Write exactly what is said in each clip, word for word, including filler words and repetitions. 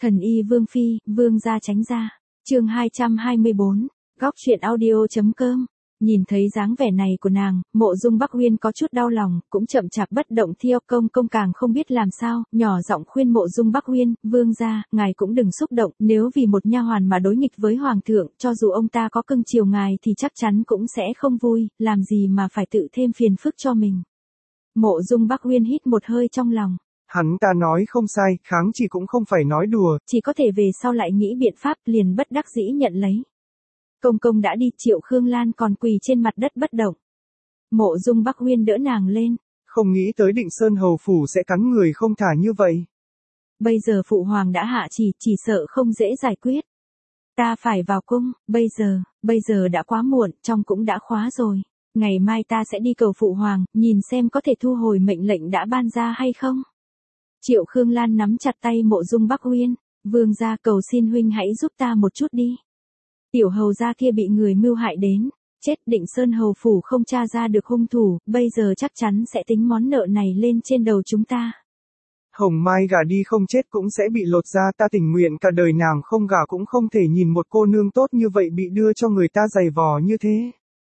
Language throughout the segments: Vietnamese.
Thần y Vương Phi, Vương gia tránh ra. Chương hai trăm hai mươi bốn, góc truyện audio.com. Nhìn thấy dáng vẻ này của nàng, Mộ Dung Bắc Uyên có chút đau lòng, cũng chậm chạp bất động. Thiêu Công Công càng không biết làm sao, nhỏ giọng khuyên Mộ Dung Bắc Uyên, "Vương gia, ngài cũng đừng xúc động, nếu vì một nha hoàn mà đối nghịch với hoàng thượng, cho dù ông ta có cưng chiều ngài thì chắc chắn cũng sẽ không vui, làm gì mà phải tự thêm phiền phức cho mình." Mộ Dung Bắc Uyên hít một hơi trong lòng. Hắn ta nói không sai, kháng chỉ cũng không phải nói đùa. Chỉ có thể về sau lại nghĩ biện pháp, liền bất đắc dĩ nhận lấy. Công công đã đi, Triệu Khương Lan còn quỳ trên mặt đất bất động. Mộ Dung Bắc Uyên đỡ nàng lên. Không nghĩ tới Định Sơn hầu phủ sẽ cắn người không thả như vậy. Bây giờ phụ hoàng đã hạ chỉ, chỉ sợ không dễ giải quyết. Ta phải vào cung, bây giờ, bây giờ đã quá muộn, trong cũng đã khóa rồi. Ngày mai ta sẽ đi cầu phụ hoàng, nhìn xem có thể thu hồi mệnh lệnh đã ban ra hay không. Triệu Khương Lan nắm chặt tay Mộ Dung Bắc Uyên, "Vương gia, cầu xin huynh hãy giúp ta một chút đi. Tiểu hầu gia kia bị người mưu hại đến, chết, Định Sơn hầu phủ không tra ra được hung thủ, bây giờ chắc chắn sẽ tính món nợ này lên trên đầu chúng ta. Hồng Mai gả đi không chết cũng sẽ bị lột ra, ta tình nguyện cả đời nàng không gả cũng không thể nhìn một cô nương tốt như vậy bị đưa cho người ta giày vò như thế."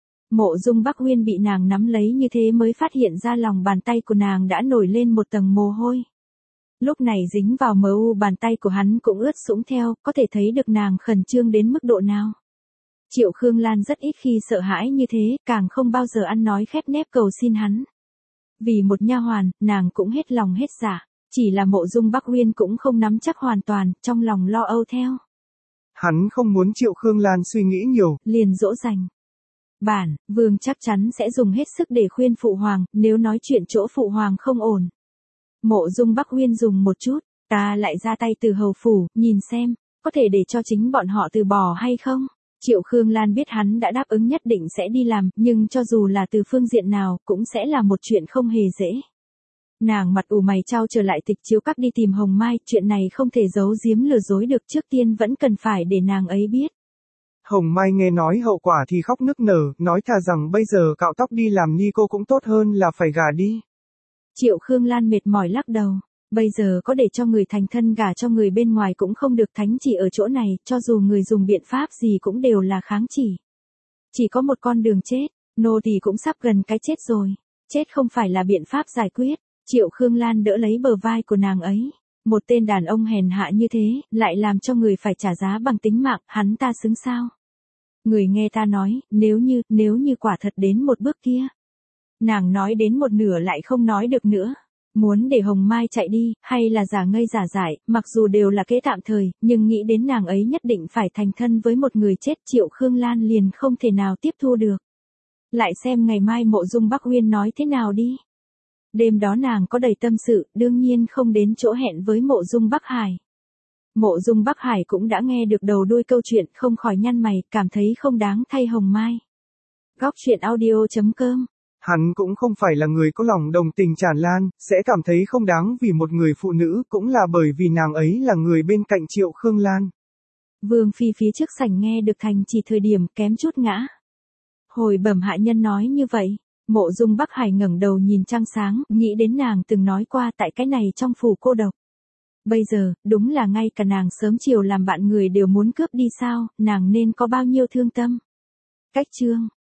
Mộ Dung Bắc Uyên bị nàng nắm lấy như thế mới phát hiện ra lòng bàn tay của nàng đã nổi lên một tầng mồ hôi. Lúc này dính vào mờ u bàn tay của hắn cũng ướt sũng theo, có thể thấy được nàng khẩn trương đến mức độ nào. Triệu Khương Lan rất ít khi sợ hãi như thế, càng không bao giờ ăn nói khép nép cầu xin hắn. Vì một nha hoàn, nàng cũng hết lòng hết dạ, chỉ là Mộ Dung Bắc Uyên cũng không nắm chắc hoàn toàn, trong lòng lo âu theo. Hắn không muốn Triệu Khương Lan suy nghĩ nhiều, liền dỗ dành. "Bản, vương chắc chắn sẽ dùng hết sức để khuyên phụ hoàng, nếu nói chuyện chỗ phụ hoàng không ổn." Mộ Dung Bắc Uyên dùng một chút, "Ta lại ra tay từ hầu phủ, nhìn xem, có thể để cho chính bọn họ từ bỏ hay không?" Triệu Khương Lan biết hắn đã đáp ứng nhất định sẽ đi làm, nhưng cho dù là từ phương diện nào, cũng sẽ là một chuyện không hề dễ. Nàng mặt ủ mày chau trở lại tịch chiếu các đi tìm Hồng Mai, chuyện này không thể giấu giếm lừa dối được, trước tiên vẫn cần phải để nàng ấy biết. Hồng Mai nghe nói hậu quả thì khóc nức nở, nói thà rằng bây giờ cạo tóc đi làm ni cô cũng tốt hơn là phải gả đi. Triệu Khương Lan mệt mỏi lắc đầu, bây giờ có để cho người thành thân gả cho người bên ngoài cũng không được, thánh chỉ ở chỗ này, cho dù người dùng biện pháp gì cũng đều là kháng chỉ. Chỉ có một con đường chết, nô tỳ cũng sắp gần cái chết rồi, chết không phải là biện pháp giải quyết. Triệu Khương Lan đỡ lấy bờ vai của nàng ấy, một tên đàn ông hèn hạ như thế, lại làm cho người phải trả giá bằng tính mạng, hắn ta xứng sao? Người nghe ta nói, nếu như, nếu như quả thật đến một bước kia. Nàng nói đến một nửa lại không nói được nữa. Muốn để Hồng Mai chạy đi, hay là giả ngây giả dại, mặc dù đều là kế tạm thời, nhưng nghĩ đến nàng ấy nhất định phải thành thân với một người chết, Triệu Khương Lan liền không thể nào tiếp thu được. Lại xem ngày mai Mộ Dung Bắc Uyên nói thế nào đi. Đêm đó nàng có đầy tâm sự, đương nhiên không đến chỗ hẹn với Mộ Dung Bắc Hải. Mộ Dung Bắc Hải cũng đã nghe được đầu đuôi câu chuyện, không khỏi nhăn mày, cảm thấy không đáng thay Hồng Mai. Góc truyện audio.com. Hắn cũng không phải là người có lòng đồng tình tràn lan, sẽ cảm thấy không đáng vì một người phụ nữ, cũng là bởi vì nàng ấy là người bên cạnh Triệu Khương Lan. Vương Phi phía trước sảnh nghe được thành chỉ thời điểm kém chút ngã. Hồi bẩm hạ nhân nói như vậy, Mộ Dung Bắc Hải ngẩng đầu nhìn trăng sáng, nghĩ đến nàng từng nói qua tại cái này trong phủ cô độc. Bây giờ, đúng là ngay cả nàng sớm chiều làm bạn người đều muốn cướp đi sao, nàng nên có bao nhiêu thương tâm. Cách chương